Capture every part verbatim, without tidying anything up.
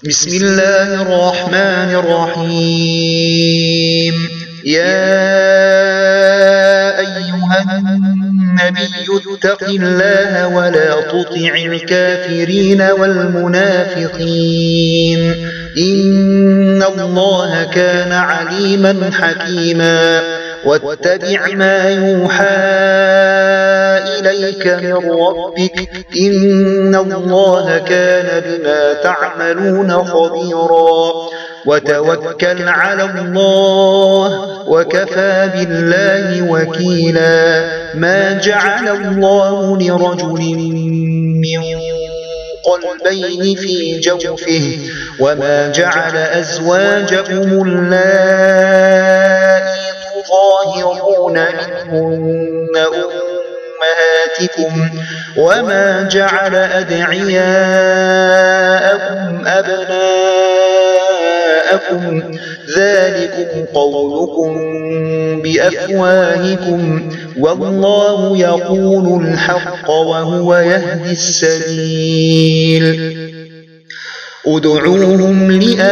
بسم الله الرحمن الرحيم. يا أيها النبي اتق الله ولا تطع الكافرين والمنافقين إن الله كان عليما حكيما. واتبع ما يوحى إليك من ربك إن الله كان بما تعملون خبيرا. وتوكل على الله وكفى بالله وكيلا. ما جعل الله لرجل من قلبين في جوفه وما جعل أزواجكم اللائي تظاهرون منهن أمهاتكم وما جعل أدعياءكم أبناءكم ذلكم قولكم بأفواهكم والله يقول الحق وهو يهدي السبيل. ادعوهم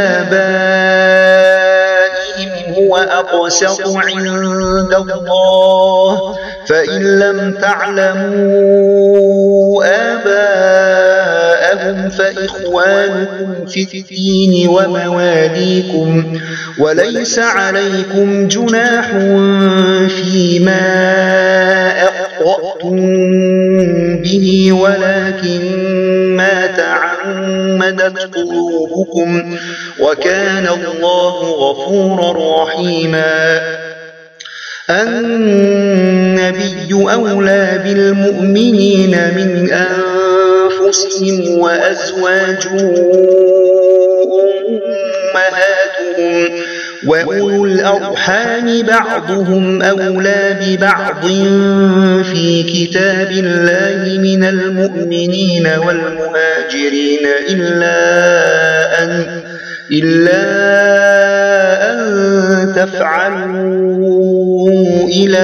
لآبائهم هو أقسط عند الله فإن لم تعلموا آباءهم فإخوانكم في الدين ومواليكم وليس عليكم جناح فيما أخطأتم به ولكن ما تعمدت قلوبكم وكان الله غفورا رحيما. النبي أولى بالمؤمنين من أنفسهم وأزواجه أمهاتهم وأولو الأرحام بعضهم أولى ببعض في كتاب الله من المؤمنين والمهاجرين إلا أن إلا أن تفعلوا إلى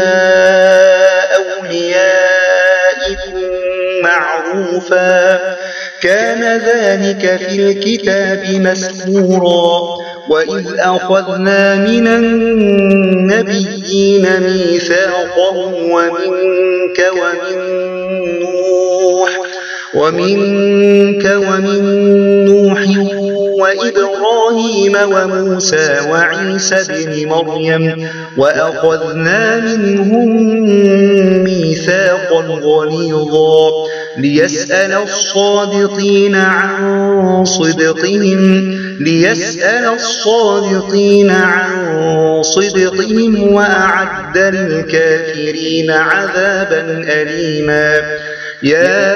أوليائكم معروفا كان ذلك في الكتاب مسطورا. وإذ أخذنا من النبيين ميثاقهم ومنك ومن نوح ومنك ومن نوح وإبراهيم وموسى وعيسى ابن مريم وأخذنا منهم ميثاقا غليظا ليسأل الصادقين عن صدقهم ليسأل الصادقين عن صدقهم وأعد للكافرين عذابا أليما. يا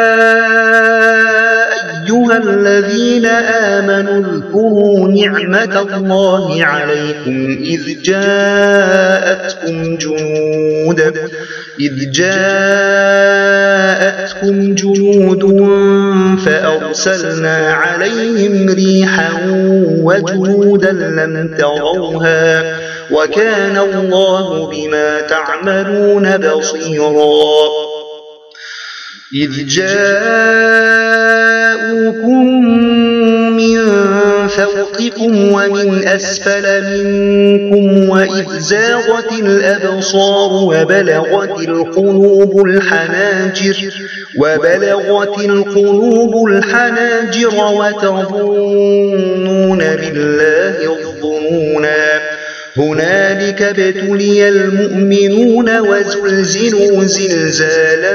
أيها الذين آمنوا اذكروا نعمة الله عليكم إذ جاءتكم جنود إذ جاءتكم جنود فأرسلنا عليهم ريحا وجنودا لم تروها وكان الله بما تعملون بصيرا. إذ جاءوكم من فوقكم ومن أسفل منكم وإذ زاغت الأبصار وبلغت القلوب الحناجر وبلغت القلوب الحناجر وتظنون بالله الظنونا. هنالك ابتلي المؤمنون وزلزلوا زلزالا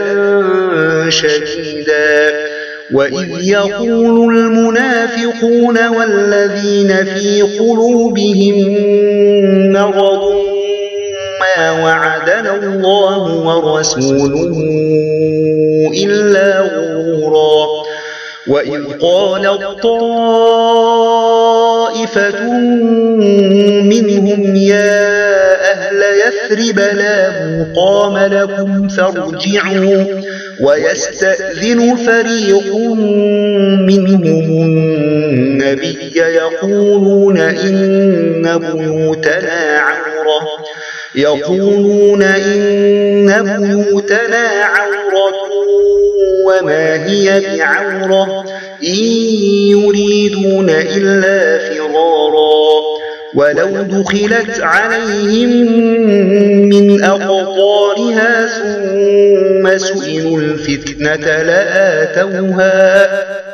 شديدا. وإذ يقول المنافقون والذين في قلوبهم مرض ما وعدنا الله ورسوله إلا غرورا. وإذ قالت طائفة منهم يا أهل يثرب لا مقام لكم فارجعوا ويستأذن فريق منهم النبي يقولون إن بيوتنا عورة يقولون إن بيوتنا عورة وما هي بعورة إن يريدون يريدون إلا فرارا ولو دخلت عليهم من أقطارها ثم سئلوا الفتنة لآتوها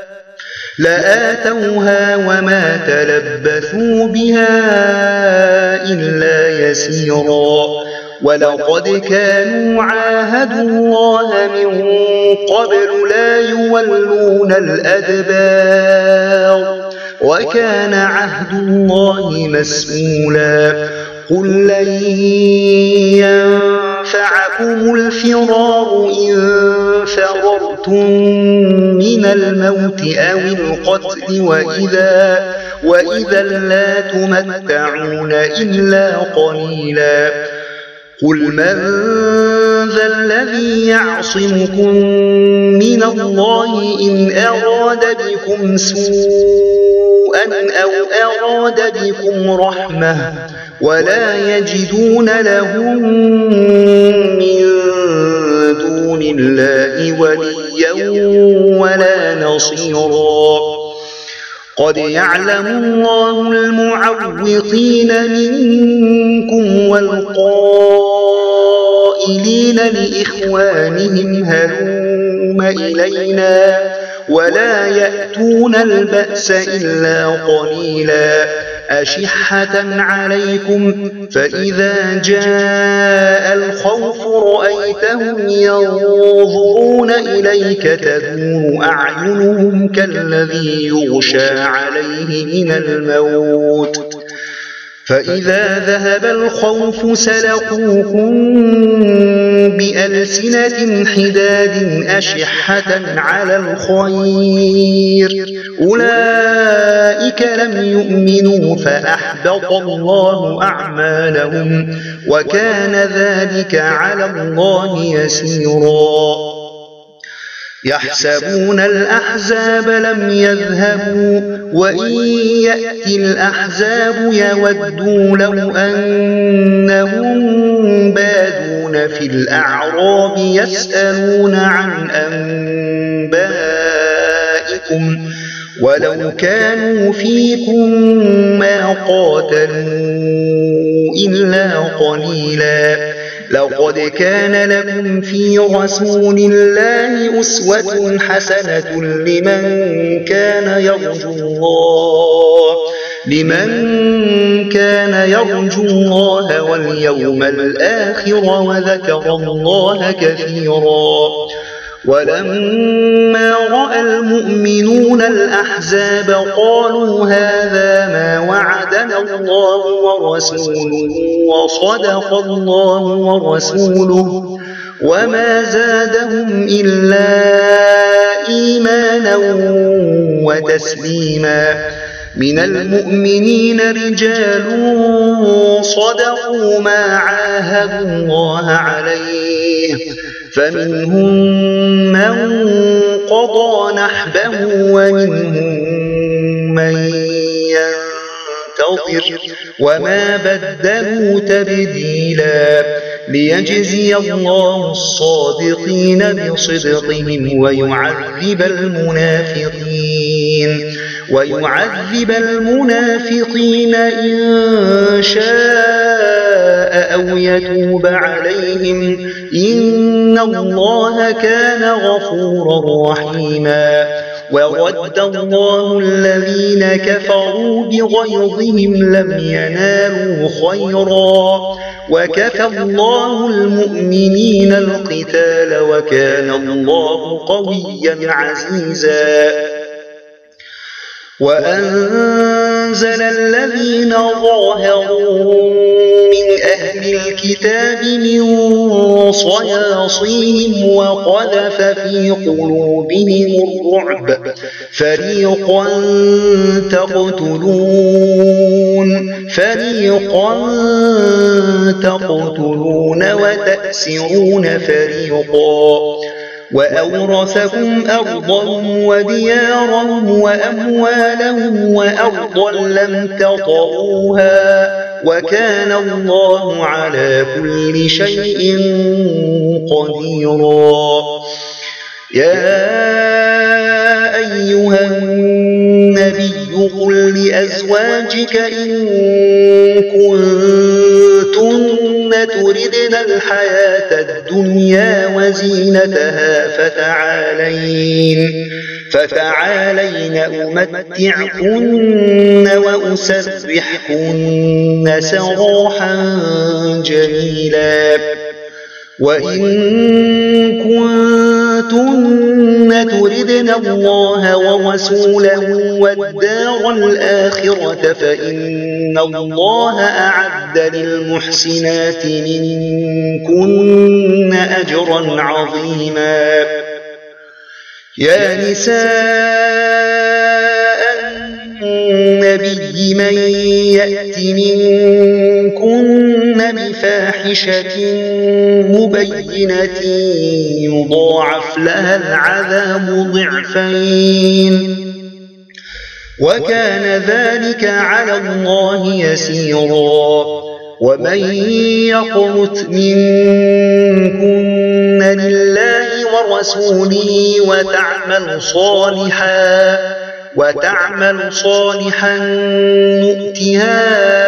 لآتوها وما تلبثوا بها إلا يسيرا ولقد كانوا عاهدوا الله من قبل لا يولون الأدبار وكان عهد الله مسئولا قل لن ينفعكم الفرار إن فررتم من الموت أو القتل وإذا, وإذا لا تمتعون إلا قليلا قل من ذا الذي يعصمكم من الله إن أراد بكم سوءا أو أراد بكم رحمة ولا يجدون لهم من دون الله وليا ولا نصيرا قد يعلم الله المعوقين منكم والقائلين لإخوانهم هلم إلينا ولا يأتون البأس إلا قليلا أشحة عليكم فإذا جاء الخوف رأيتهم ينظرون إليك تدور أعينهم كالذي يغشى عليه من الموت فإذا ذهب الخوف سلقوكم بألسنة حداد أشحة على الخير أولئك لم يؤمنوا فأحبط الله أعمالهم وكان ذلك على الله يسيرا يحسبون الأحزاب لم يذهبوا وإن يأتي الأحزاب يودوا لو أنهم بادون في الأعراب يسألون عن أنبائكم ولو كانوا فيكم ما قاتلوا إلا قليلا لقد كان لكم في رسول الله أسوة حسنة لمن كان يرجو الله لمن كان يرجو الله واليوم الآخر وذكر الله كثيرا ولما رأى المؤمنون الأحزاب قالوا هذا ما وعدنا الله ورسوله وصدق الله ورسوله وما زادهم إلا إيمانا وتسليما من المؤمنين رجال صدقوا ما عاهدوا الله عليه فمنهم من قضى نحبه ومنهم من ينتظر وما بدلوا تبديلا ليجزي الله الصادقين بصدقهم ويعذب المنافقين ويعذب المنافقين إن شاء أو يتوب عليهم إن الله كان غفورا رحيما ورد الله الذين كفروا بغيظهم لم ينالوا خيرا وكفى الله المؤمنين القتال وكان الله قويا عزيزا وأنزل الذين ظاهروا من أهل الكتاب من صياصيهم وقذف في قلوبهم الرعب فريقا تقتلون فريقا تقتلون وتأسرون فريقا وأورثكم أرضهم وديارهم وأموالهم وأرضا لم تطئوها وكان الله على كل شيء قديرا يا أيها النبي أزواجك إن كنتن تردن الحياة الدنيا وزينتها فتعالين فتعالين أمتعكن وأسرحكن سراحا جميلا وإن كنتن تردن الله ورسوله والدار الآخرة فإن الله أعد للمحسنات منكن أجرا عظيما يا نساء النبي من يأت منكن بفاحشة مبينة يضاعف لها العذاب ضعفين وكان ذلك على الله يسيرا ومن يقنت منكن لله ورسوله وتعمل صالحا وتعمل صالحا نؤتها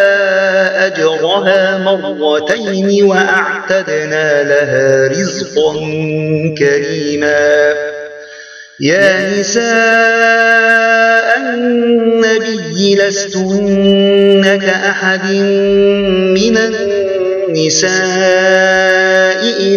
أجرها مرتين وأعتدنا لها رزقا كريما يا نساء النبي لستن كأحد من النساء إن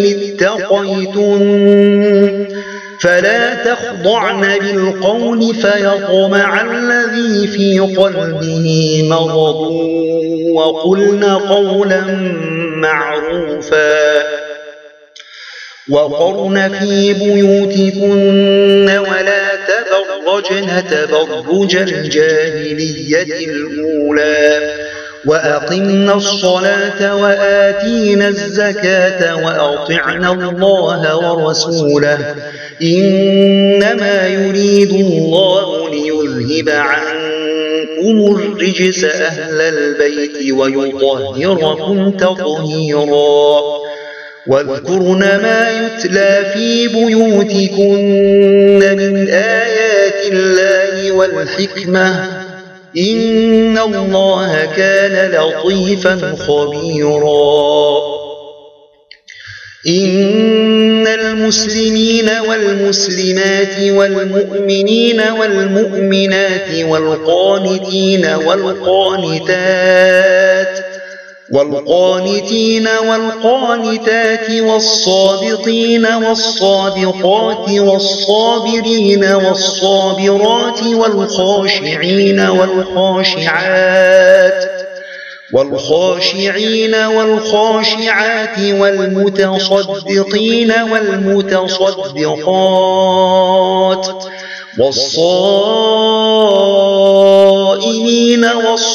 اتقيتن فلا تخضعن بالقول فيطمع الذي في قلبه مرض وقلن قولا معروفا وقرن في بيوتكن ولا تبرجن تبرج الجاهلية الأولى وأقمنا الصلاة وآتينا الزكاة وأطعنا الله ورسوله إنما يريد الله ليذهب عنكم الرجس أهل البيت ويطهركم تطهيرا واذكرن ما يتلى في بيوتكن من آيات الله والحكمة إن الله كان لطيفا خبيرا إن المسلمين والمسلمات والمؤمنين والمؤمنات والقانتين والقانتات والقانتين والقانتات والصادقين والصادقات والصابرين والصابرات والخاشعين والخاشعات والخاشعين والخاشعات والمتصدقين والمتصدقات والصائمين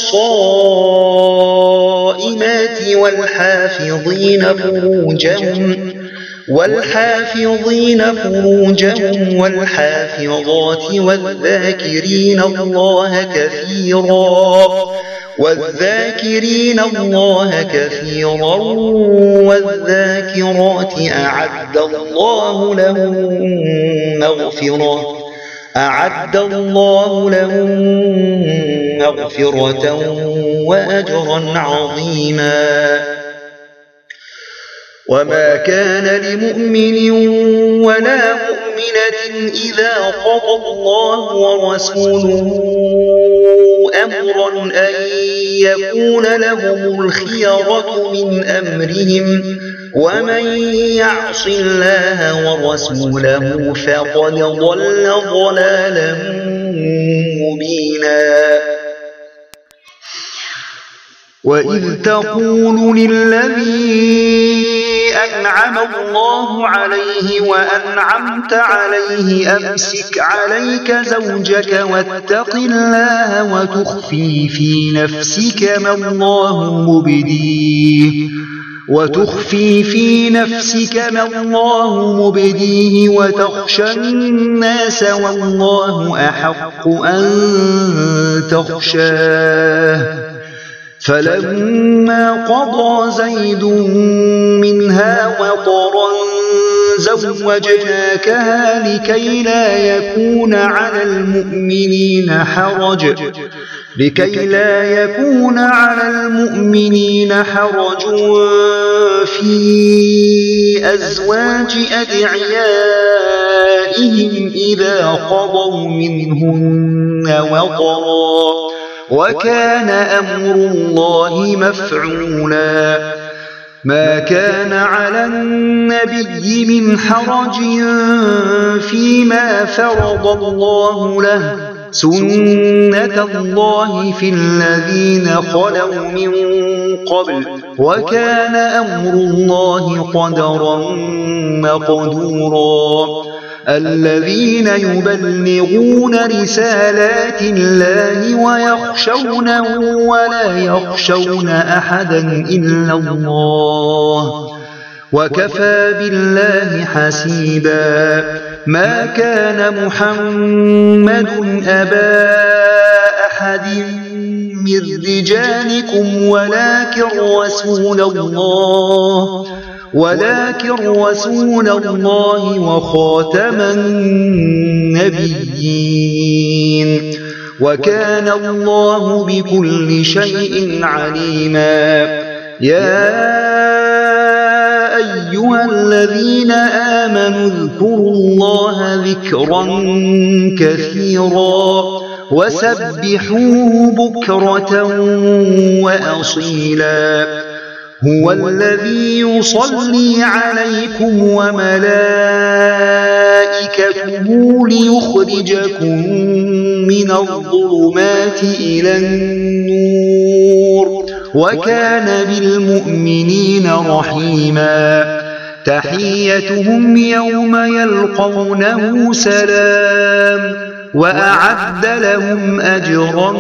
والصائمات والحافظين فروجهم والحافظين فروجهم والحافظات والذاكرين الله كثيرا والذاكرين الله كثيرا والذاكرات أعد الله لهم مغفرة أعد الله لهم مغفرة وأجرا عظيما وما كان لمؤمن ولا مؤمنة إذا قضى الله ورسوله أمرا أن يكون لهم الخيرة من أمرهم ومن يعص الله ورسوله فقد ضل ضلالا مبينا وإذ تقول للذي أنعم الله عليه وأنعمت عليه أمسك عليك زوجك واتق الله وتخفي في نفسك ما الله مبديه وتخفي في نفسك ما الله مبديه وتخشى الناس والله أحق أن تخشاه فلما قضى زيد منها وطرا زوجناكها لكي لا يكون على المؤمنين حرج لكي لا يكون على المؤمنين حرج في أزواج أدعيائهم إذا قضوا منهن وطرا وكان أمر الله مفعولا ما كان على النبي من حرج فيما فرض الله له سنة الله في الذين خلوا من قبل وكان أمر الله قدرا مقدورا الذين يبلغون رسالات الله ويخشونه ولا يخشون أحدا إلا الله وكفى بالله حسيبا ما كان محمد أبا أحد من رجالكم ولكن رسول الله ولكن رسول الله وخاتم النبيين وكان الله بكل شيء عليما يا أيها الذين آمنوا اذكروا الله ذكرا كثيرا وسبحوه بكرة وأصيلا هو الذي يصلي عليكم وملائكته ليخرجكم من الظلمات إلى النور وكان بالمؤمنين رحيما تحيتهم يوم يلقونه سلام وأعد لهم أجرا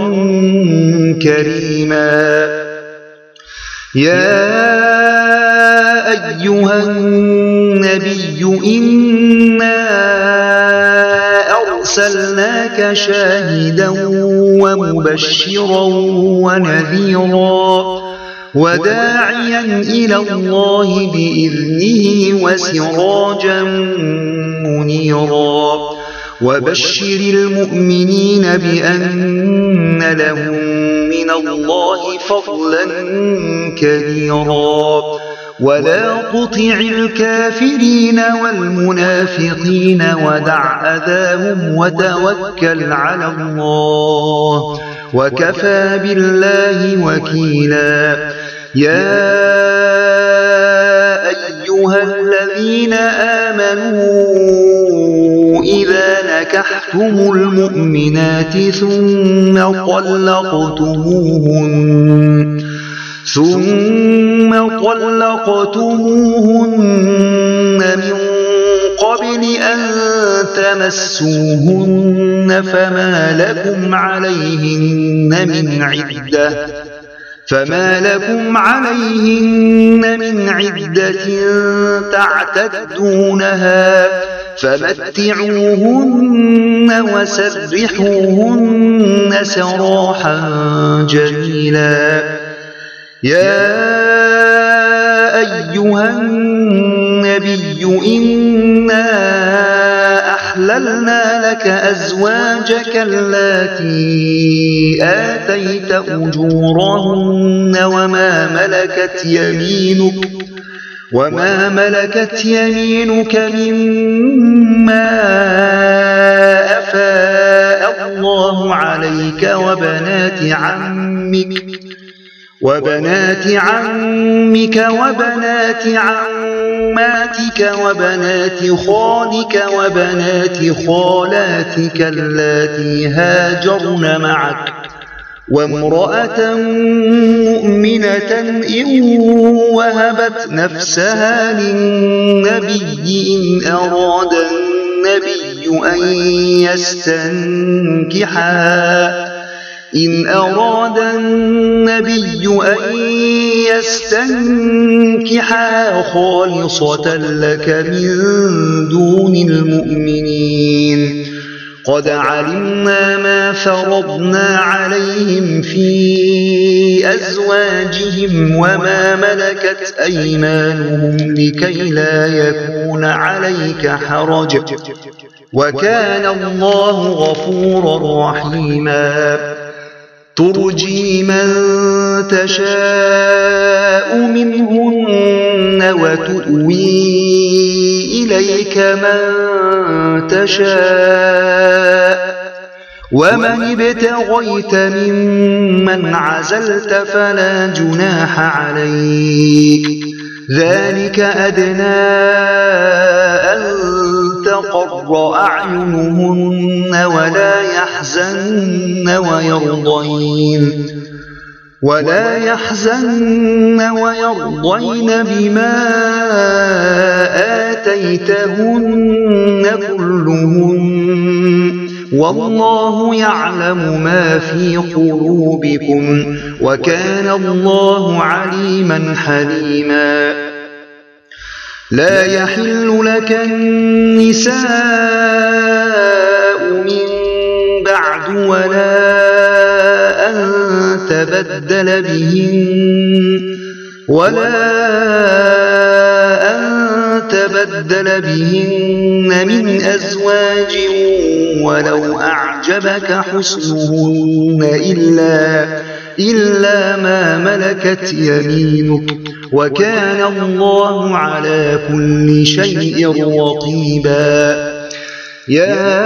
كريما يا أيها النبي إنا أرسلناك شاهدا ومبشرا ونذيرا وداعيا إلى الله بإذنه وسراجا منيرا وبشر المؤمنين بأن لهم من الله فضلا كبيرا ولا تطع الكافرين والمنافقين ودع أذاهم وتوكل على الله وكفى بالله وكيلا يا أيها الذين آمنوا إذا نكحتم المؤمنات ثم طلقتموهن ثم طلقتموهن من قبل أن تمسوهن فما لكم عليهن من عدة فما لكم عليهن من عدة تعتدونها فمتعوهن وسرحوهن سراحا جميلا يا أيها النبي إنا أحللنا لك أزواجك اللاتي آتيت أجورهن وما ملكت يمينك وما ملكت يمينك مما أفاء الله عليك وبنات عمك وبنات عمك وبنات عماتك وبنات خالك وبنات خالاتك اللاتي هاجرن معك وامرأة مؤمنة إن وهبت نفسها للنبي إن أراد النبي أن يستنكحها إن أراد النبي أن يستنكحها خالصة لك من دون المؤمنين قد علمنا ما فرضنا عليهم في أزواجهم وما ملكت أيمانهم لكي لا يكون عليك حرج وكان الله غفورا رحيما ترجي من تشاء منهن وتؤوي إليك من تشاء ومن ابتغيت ممن عزلت فلا جناح عليك ذلك أدنى أن تقر أعينهن ولا يحزن ويرضين ولا يحزن ويرضين بما آتيتهن كلهن والله يعلم ما في قلوبكم وكان الله عليما حليما لا يحل لك النساء من بعد ولا أن تبدل بهن ولا أن تبدل بهن من أزواج ولو أعجبك حسنهن إلا, إلا ما ملكت يمينك وكان الله على كل شيء رقيبا يا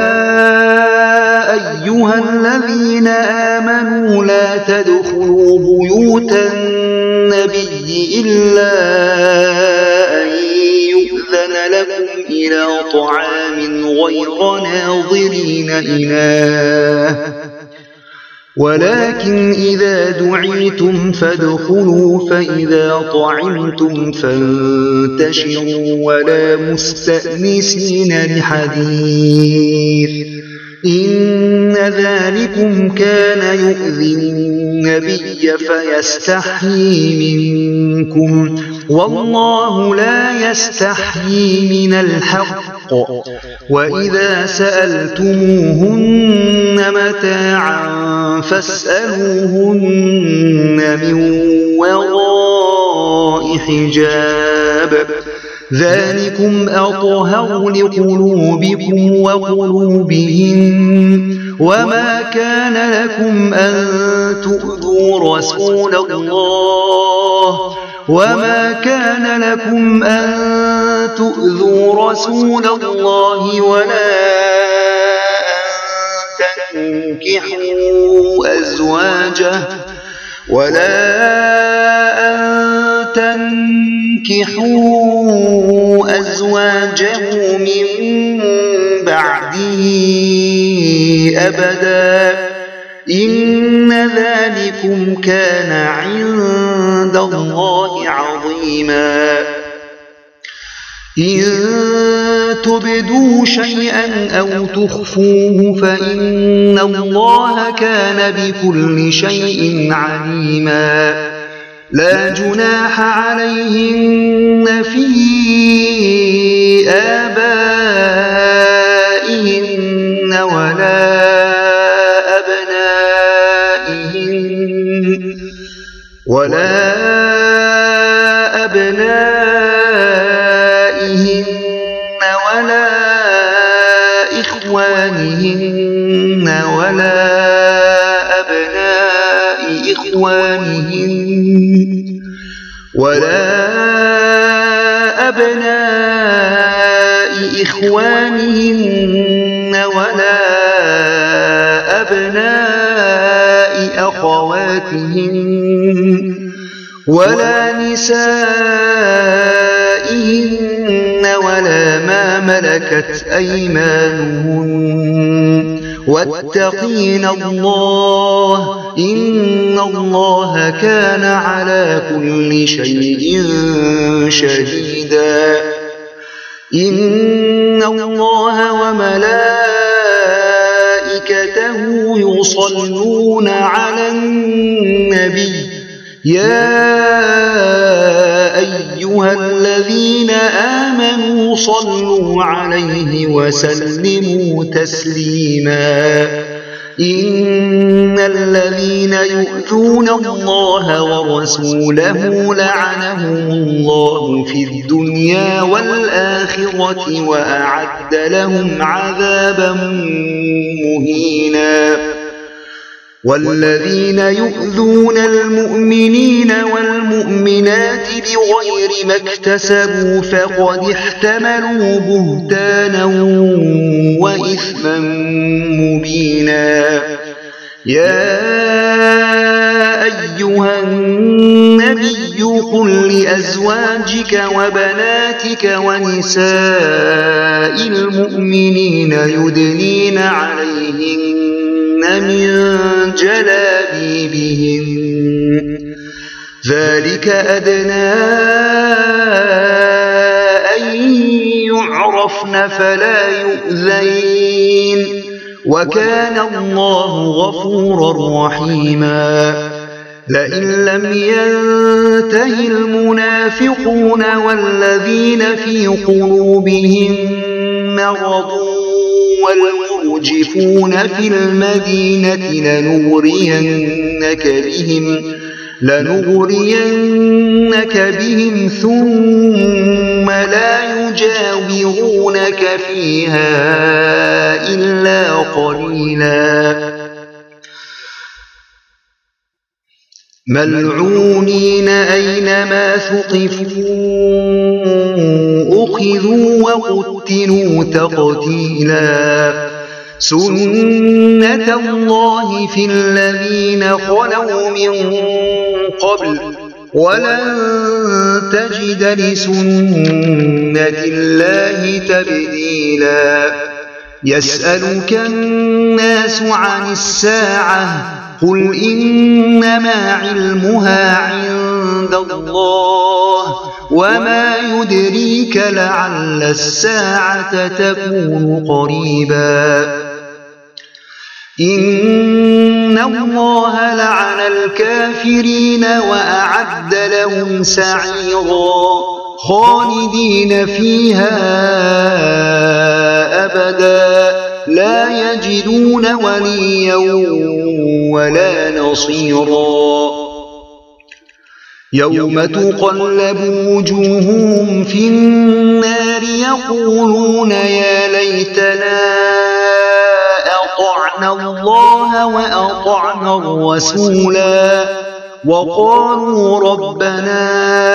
أيها الذين آمنوا لا تدخلوا بيوت النبي إلا أن يؤذن لكم إلى طعام غير ناظرين إناه ولكن إذا دعيتم فادخلوا فإذا طعمتم فانتشروا ولا مستأنسين لحديث إن ذلكم كان يؤذي النبي فيستحيي منكم والله لا يستحيي من الحق وإذا سألتموهن متاعا فاسألوهن من وراء حجاب ذلكم أطهر لقلوبكم وقلوبهم وما كان لكم أن تؤذوا رسول الله وما كان لكم أن تؤذوا رسول الله ولا أن تنكحوا أزواجه ولا أن تنكحوا أزواجه من بعده أبدا إن ذلكم كان عند الله عظيما إن تبدوا شيئا أو تخفوه فإن الله كان بكل شيء عليما لا جناح عليهن في آبائهن ولا أبنائهن ولا أبنائهن ولا إخوانهن ولا أبناء إخوانهن ولا أبناء إخوانهن ولا أبناء أخواتهن ولا نسائهن ولا ما ملكت أيمانهن واتقين الله إن الله كان على كل شيء شهيدا إن الله وملائكته يصلون على النبي يا أيها الذين آمنوا صلوا عليه وسلموا تسليما إن الذين يؤذون الله ورسوله لعنهم الله في الدنيا والآخرة وأعد لهم عذابا مهينا والذين يؤذون المؤمنين والمؤمنات بغير ما اكتسبوا فقد احتملوا بهتانا وإثما مبينا يا أيها النبي قل لأزواجك وبناتك ونساء المؤمنين يدنين عليهن من جلابيبهن ذلك أدنى أن يعرفن فلا يؤذين وكان الله غفورا رحيما لئن لم ينته المنافقون والذين في قلوبهم مرض والمرجفون في المدينة لنغرينك بهم لنغرينك بهم ثم لا يجاورونك فيها إلا قليلا ملعونين أينما ثقفوا أخذوا وقتلوا تقتيلا سنة الله في الذين خلوا من قبل ولن تجد لسنة الله تبديلا يسألك الناس عن الساعة قل إنما علمها عند الله وما يدريك لعل الساعة تكون قريبا إن الله لعن الكافرين وأعد لهم سعيرا خالدين فيها أبدا لا يجدون وليا ولا نصيرا يوم تقلب وجوههم في النار يقولون يا ليتنا أطعنا الله وأطعنا الرسولا وقالوا ربنا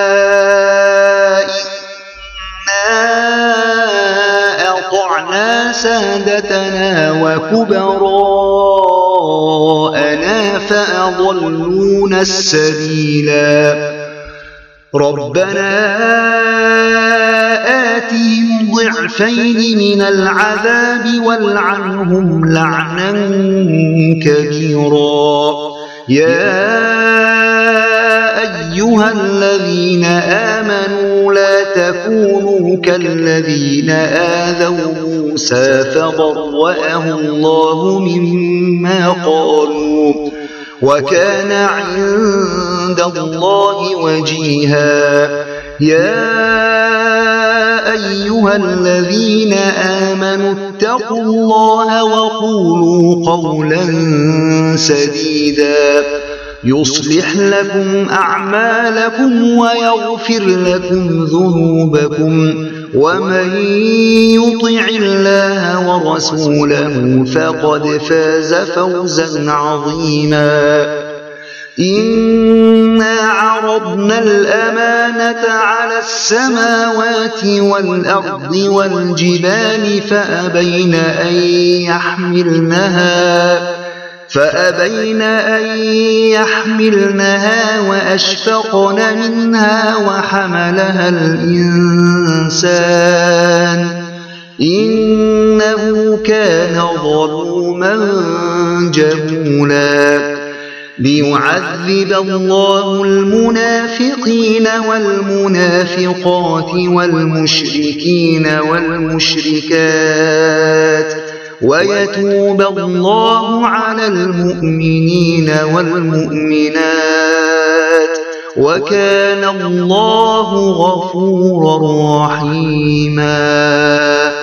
إنا أطعنا سادتنا وكبراءنا فأضلونا السبيلا ربنا آتهم ضعفين من العذاب والعنهم لعنا كبيرا يا أيها الذين آمنوا لا تكونوا كالذين آذوا موسى فبرأه الله مما قالوا وكان عند الله وجيها يا أيها الذين آمنوا اتقوا الله وقولوا قولا سديدا يصلح لكم أعمالكم ويغفر لكم ذنوبكم ومن يطع الله ورسوله فقد فاز فوزا عظيما إنا عرضنا الأمانة على السماوات والأرض والجبال فأبين أن يحملنها فأبين أن يحملنها وأشفقن منها وحملها الإنسان إنه كان ظلوما جهولا ليعذب الله المنافقين والمنافقات والمشركين والمشركات ويتوب الله على المؤمنين والمؤمنات وكان الله غفورا رحيما.